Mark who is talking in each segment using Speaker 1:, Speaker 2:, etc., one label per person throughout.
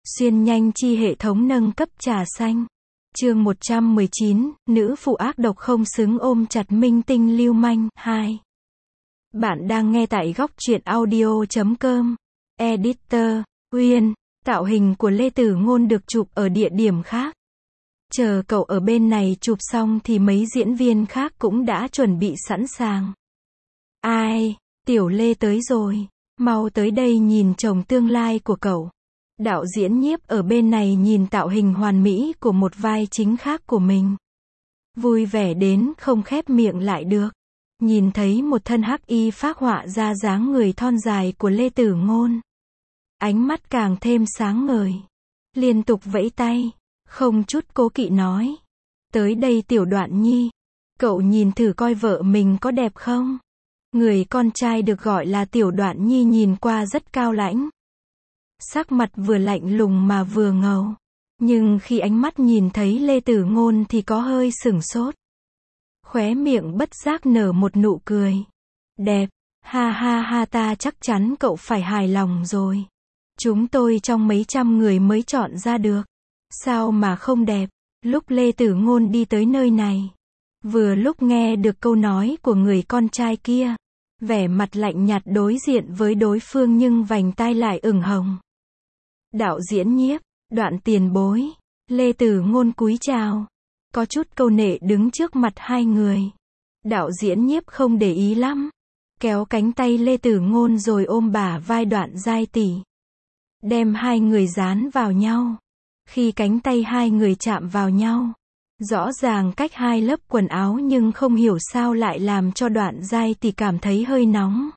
Speaker 1: Xuyên nhanh chi hệ thống nâng cấp trà xanh. Chương 119, nữ phụ ác độc không xứng ôm chặt minh tinh lưu manh. 2. Bạn đang nghe tại góc truyện audio.com. Editor, Uyên. Tạo hình của Lê Tử Ngôn được chụp ở địa điểm khác. Chờ cậu ở bên này chụp xong thì mấy diễn viên khác cũng đã chuẩn bị sẵn sàng. Ai, Tiểu Lê tới rồi. Mau tới đây nhìn chồng tương lai của cậu. Đạo diễn Nhiếp ở bên này nhìn tạo hình hoàn mỹ của một vai chính khác của mình. Vui vẻ đến không khép miệng lại được. Nhìn thấy một thân hắc y phác họa ra dáng người thon dài của Lê Tử Ngôn. Ánh mắt càng thêm sáng ngời. Liên tục vẫy tay, không chút cố kỵ nói. Tới đây Tiểu Đoạn Nhi. Cậu nhìn thử coi vợ mình có đẹp không? Người con trai được gọi là Tiểu Đoạn Nhi nhìn qua rất cao lãnh. Sắc mặt vừa lạnh lùng mà vừa ngầu. Nhưng khi ánh mắt nhìn thấy Lê Tử Ngôn thì có hơi sửng sốt. Khóe miệng bất giác nở một nụ cười. Đẹp, ha ha ha, ta chắc chắn cậu phải hài lòng rồi. Chúng tôi trong mấy trăm người mới chọn ra được. Sao mà không đẹp? Lúc Lê Tử Ngôn đi tới nơi này, vừa lúc nghe được câu nói của người con trai kia, vẻ mặt lạnh nhạt đối diện với đối phương nhưng vành tai lại ửng hồng. Đạo diễn Nhiếp, Đoạn tiền bối. Lê Tử Ngôn cúi chào, có chút câu nệ đứng trước mặt hai người. Đạo diễn Nhiếp không để ý lắm, kéo cánh tay Lê Tử Ngôn rồi ôm bả vai Đoạn Giai tỷ, đem hai người dán vào nhau. Khi cánh tay hai người chạm vào nhau, rõ ràng cách hai lớp quần áo nhưng không hiểu sao lại làm cho Đoạn Giai tỷ cảm thấy hơi nóng.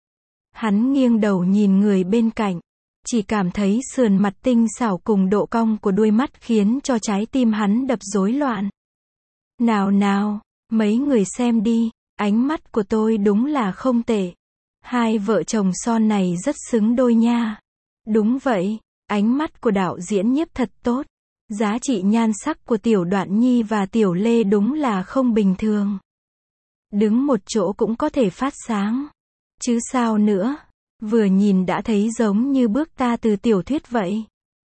Speaker 1: Hắn nghiêng đầu nhìn người bên cạnh, chỉ cảm thấy sườn mặt tinh xảo cùng độ cong của đuôi mắt khiến cho trái tim hắn đập rối loạn. Nào nào, mấy người xem đi, ánh mắt của tôi đúng là không tệ. Hai vợ chồng son này rất xứng đôi nha. Đúng vậy, ánh mắt của đạo diễn Nhiếp thật tốt. Giá trị nhan sắc của Tiểu Đoạn Nhi và Tiểu Lê đúng là không bình thường. Đứng một chỗ cũng có thể phát sáng. Chứ sao nữa, vừa nhìn đã thấy giống như bước ta từ tiểu thuyết vậy.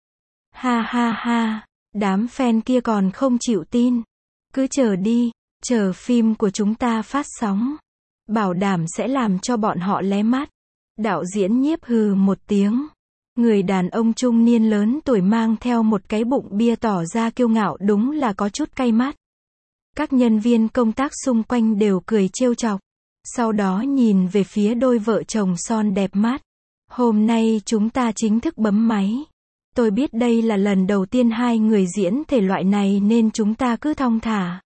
Speaker 1: Ha ha ha, đám fan kia còn không chịu tin. Cứ chờ đi, chờ phim của chúng ta phát sóng. Bảo đảm sẽ làm cho bọn họ lé mắt. Đạo diễn Nhiếp hừ một tiếng. Người đàn ông trung niên lớn tuổi mang theo một cái bụng bia tỏ ra kiêu ngạo đúng là có chút cay mắt. Các nhân viên công tác xung quanh đều cười trêu chọc. Sau đó nhìn về phía đôi vợ chồng son đẹp mắt. Hôm nay chúng ta chính thức bấm máy. Tôi biết đây là lần đầu tiên hai người diễn thể loại này nên chúng ta cứ thong thả.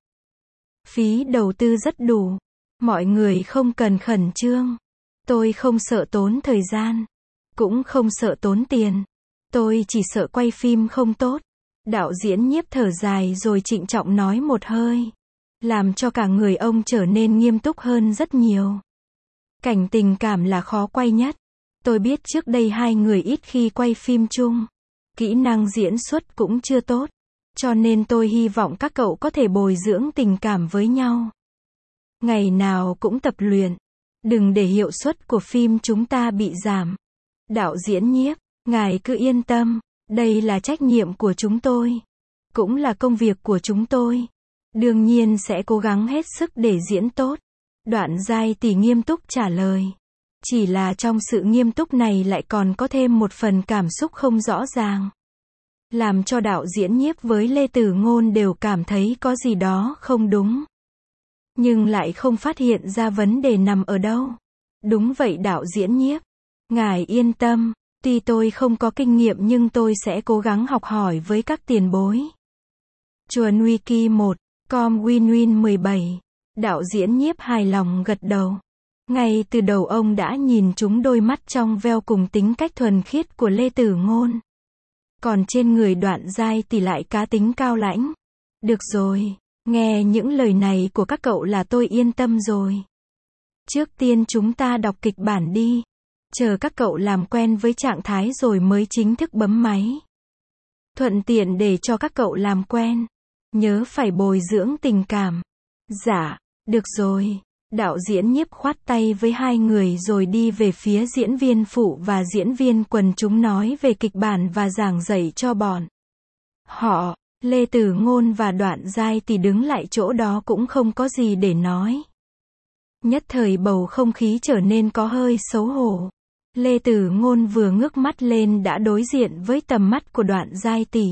Speaker 1: Phí đầu tư rất đủ. Mọi người không cần khẩn trương. Tôi không sợ tốn thời gian. Cũng không sợ tốn tiền. Tôi chỉ sợ quay phim không tốt. Đạo diễn Nhiếp thở dài rồi trịnh trọng nói một hơi. Làm cho cả người ông trở nên nghiêm túc hơn rất nhiều. Cảnh tình cảm là khó quay nhất. Tôi biết trước đây hai người ít khi quay phim chung. Kỹ năng diễn xuất cũng chưa tốt. Cho nên tôi hy vọng các cậu có thể bồi dưỡng tình cảm với nhau. Ngày nào cũng tập luyện. Đừng để hiệu suất của phim chúng ta bị giảm. Đạo diễn Nhiếp, ngài cứ yên tâm. Đây là trách nhiệm của chúng tôi. Cũng là công việc của chúng tôi. Đương nhiên sẽ cố gắng hết sức để diễn tốt. Đoạn Giai tỷ nghiêm túc trả lời. Chỉ là trong sự nghiêm túc này lại còn có thêm một phần cảm xúc không rõ ràng. Làm cho đạo diễn Nhiếp với Lê Tử Ngôn đều cảm thấy có gì đó không đúng. Nhưng lại không phát hiện ra vấn đề nằm ở đâu. Đúng vậy đạo diễn Nhiếp. Ngài yên tâm, tuy tôi không có kinh nghiệm nhưng tôi sẽ cố gắng học hỏi với các tiền bối. Chuồn Wiki 1, com Win 17. Đạo diễn Nhiếp hài lòng gật đầu. Ngay từ đầu ông đã nhìn trúng đôi mắt trong veo cùng tính cách thuần khiết của Lê Tử Ngôn. Còn trên người Đoạn Giai tỷ lại cá tính cao lãnh. Được rồi, nghe những lời này của các cậu là tôi yên tâm rồi. Trước tiên chúng ta đọc kịch bản đi. Chờ các cậu làm quen với trạng thái rồi mới chính thức bấm máy. Thuận tiện để cho các cậu làm quen. Nhớ phải bồi dưỡng tình cảm. Dạ, được rồi. Đạo diễn Nhiếp khoát tay với hai người rồi đi về phía diễn viên phụ và diễn viên quần chúng nói về kịch bản và giảng dạy cho bọn họ. Lê Tử Ngôn và Đoạn Giai thì đứng lại chỗ đó cũng không có gì để nói. Nhất thời bầu không khí trở nên có hơi xấu hổ. Lê Tử Ngôn vừa ngước mắt lên đã đối diện với tầm mắt của Đoạn Giai tỷ.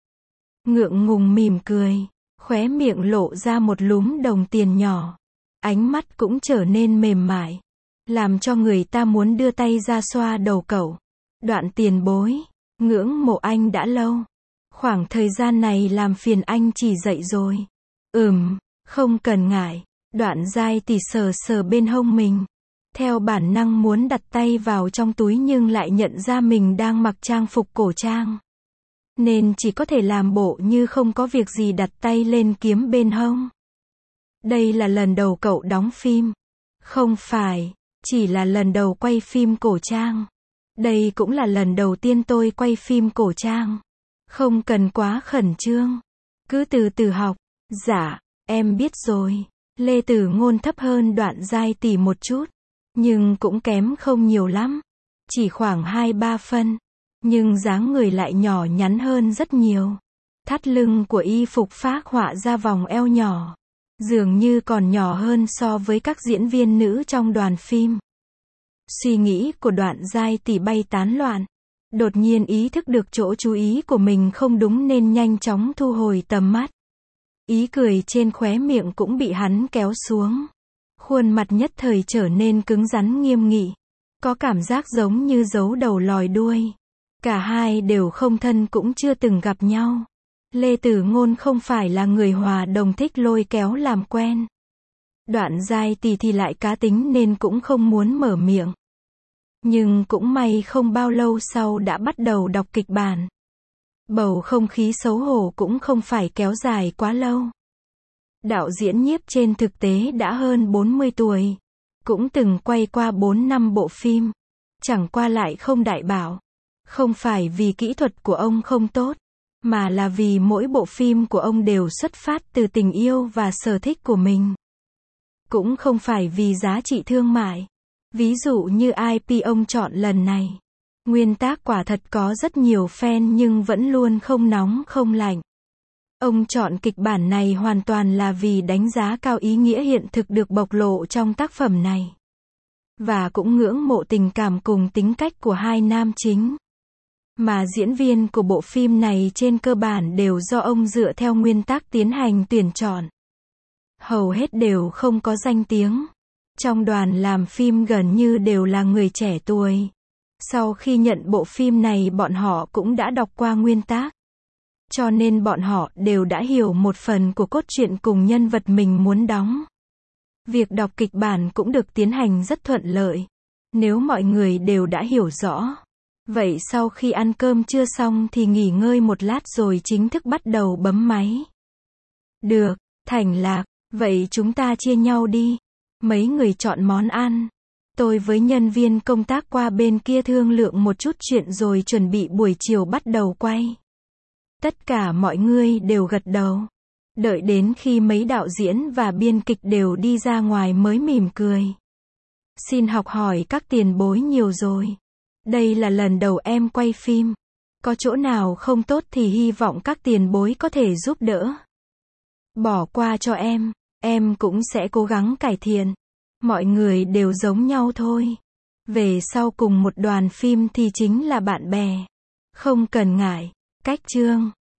Speaker 1: Ngượng ngùng mỉm cười, khóe miệng lộ ra một lúm đồng tiền nhỏ. Ánh mắt cũng trở nên mềm mại, làm cho người ta muốn đưa tay ra xoa đầu cậu. Đoạn tiền bối, ngưỡng mộ anh đã lâu. Khoảng thời gian này làm phiền anh chỉ dậy rồi. Không cần ngại. Đoạn Giai tỷ sờ sờ bên hông mình. Theo bản năng muốn đặt tay vào trong túi nhưng lại nhận ra mình đang mặc trang phục cổ trang. Nên chỉ có thể làm bộ như không có việc gì đặt tay lên kiếm bên hông. Đây là lần đầu cậu đóng phim. Không phải, chỉ là lần đầu quay phim cổ trang. Đây cũng là lần đầu tiên tôi quay phim cổ trang. Không cần quá khẩn trương. Cứ từ từ học. Dạ, em biết rồi. Lê Tử Ngôn thấp hơn Đoạn Giai tỷ một chút. Nhưng cũng kém không nhiều lắm. Chỉ khoảng 2-3 phân. Nhưng dáng người lại nhỏ nhắn hơn rất nhiều. Thắt lưng của y phục phác họa ra vòng eo nhỏ. Dường như còn nhỏ hơn so với các diễn viên nữ trong đoàn phim. Suy nghĩ của Đoạn Giai tỷ bay tán loạn. Đột nhiên ý thức được chỗ chú ý của mình không đúng nên nhanh chóng thu hồi tầm mắt. Ý cười trên khóe miệng cũng bị hắn kéo xuống. Khuôn mặt nhất thời trở nên cứng rắn nghiêm nghị. Có cảm giác giống như giấu đầu lòi đuôi. Cả hai đều không thân cũng chưa từng gặp nhau. Lê Tử Ngôn không phải là người hòa đồng thích lôi kéo làm quen. Đoạn Giai tỷ thì lại cá tính nên cũng không muốn mở miệng. Nhưng cũng may không bao lâu sau đã bắt đầu đọc kịch bản. Bầu không khí xấu hổ cũng không phải kéo dài quá lâu. Đạo diễn Nhiếp trên thực tế đã hơn 40 tuổi. Cũng từng quay qua 4-5 bộ phim. Chẳng qua lại không đại bảo. Không phải vì kỹ thuật của ông không tốt. Mà là vì mỗi bộ phim của ông đều xuất phát từ tình yêu và sở thích của mình. Cũng không phải vì giá trị thương mại. Ví dụ như IP ông chọn lần này. Nguyên tác quả thật có rất nhiều fan nhưng vẫn luôn không nóng không lạnh. Ông chọn kịch bản này hoàn toàn là vì đánh giá cao ý nghĩa hiện thực được bộc lộ trong tác phẩm này. Và cũng ngưỡng mộ tình cảm cùng tính cách của hai nam chính. Mà diễn viên của bộ phim này trên cơ bản đều do ông dựa theo nguyên tắc tiến hành tuyển chọn. Hầu hết đều không có danh tiếng. Trong đoàn làm phim gần như đều là người trẻ tuổi. Sau khi nhận bộ phim này bọn họ cũng đã đọc qua nguyên tác. Cho nên bọn họ đều đã hiểu một phần của cốt truyện cùng nhân vật mình muốn đóng. Việc đọc kịch bản cũng được tiến hành rất thuận lợi. Nếu mọi người đều đã hiểu rõ. Vậy sau khi ăn cơm trưa xong thì nghỉ ngơi một lát rồi chính thức bắt đầu bấm máy. Được, Thành Lạc, vậy chúng ta chia nhau đi. Mấy người chọn món ăn. Tôi với nhân viên công tác qua bên kia thương lượng một chút chuyện rồi chuẩn bị buổi chiều bắt đầu quay. Tất cả mọi người đều gật đầu. Đợi đến khi mấy đạo diễn và biên kịch đều đi ra ngoài mới mỉm cười. Xin học hỏi các tiền bối nhiều rồi. Đây là lần đầu em quay phim. Có chỗ nào không tốt thì hy vọng các tiền bối có thể giúp đỡ. Bỏ qua cho em cũng sẽ cố gắng cải thiện. Mọi người đều giống nhau thôi. Về sau cùng một đoàn phim thì chính là bạn bè. Không cần ngại. Cách chương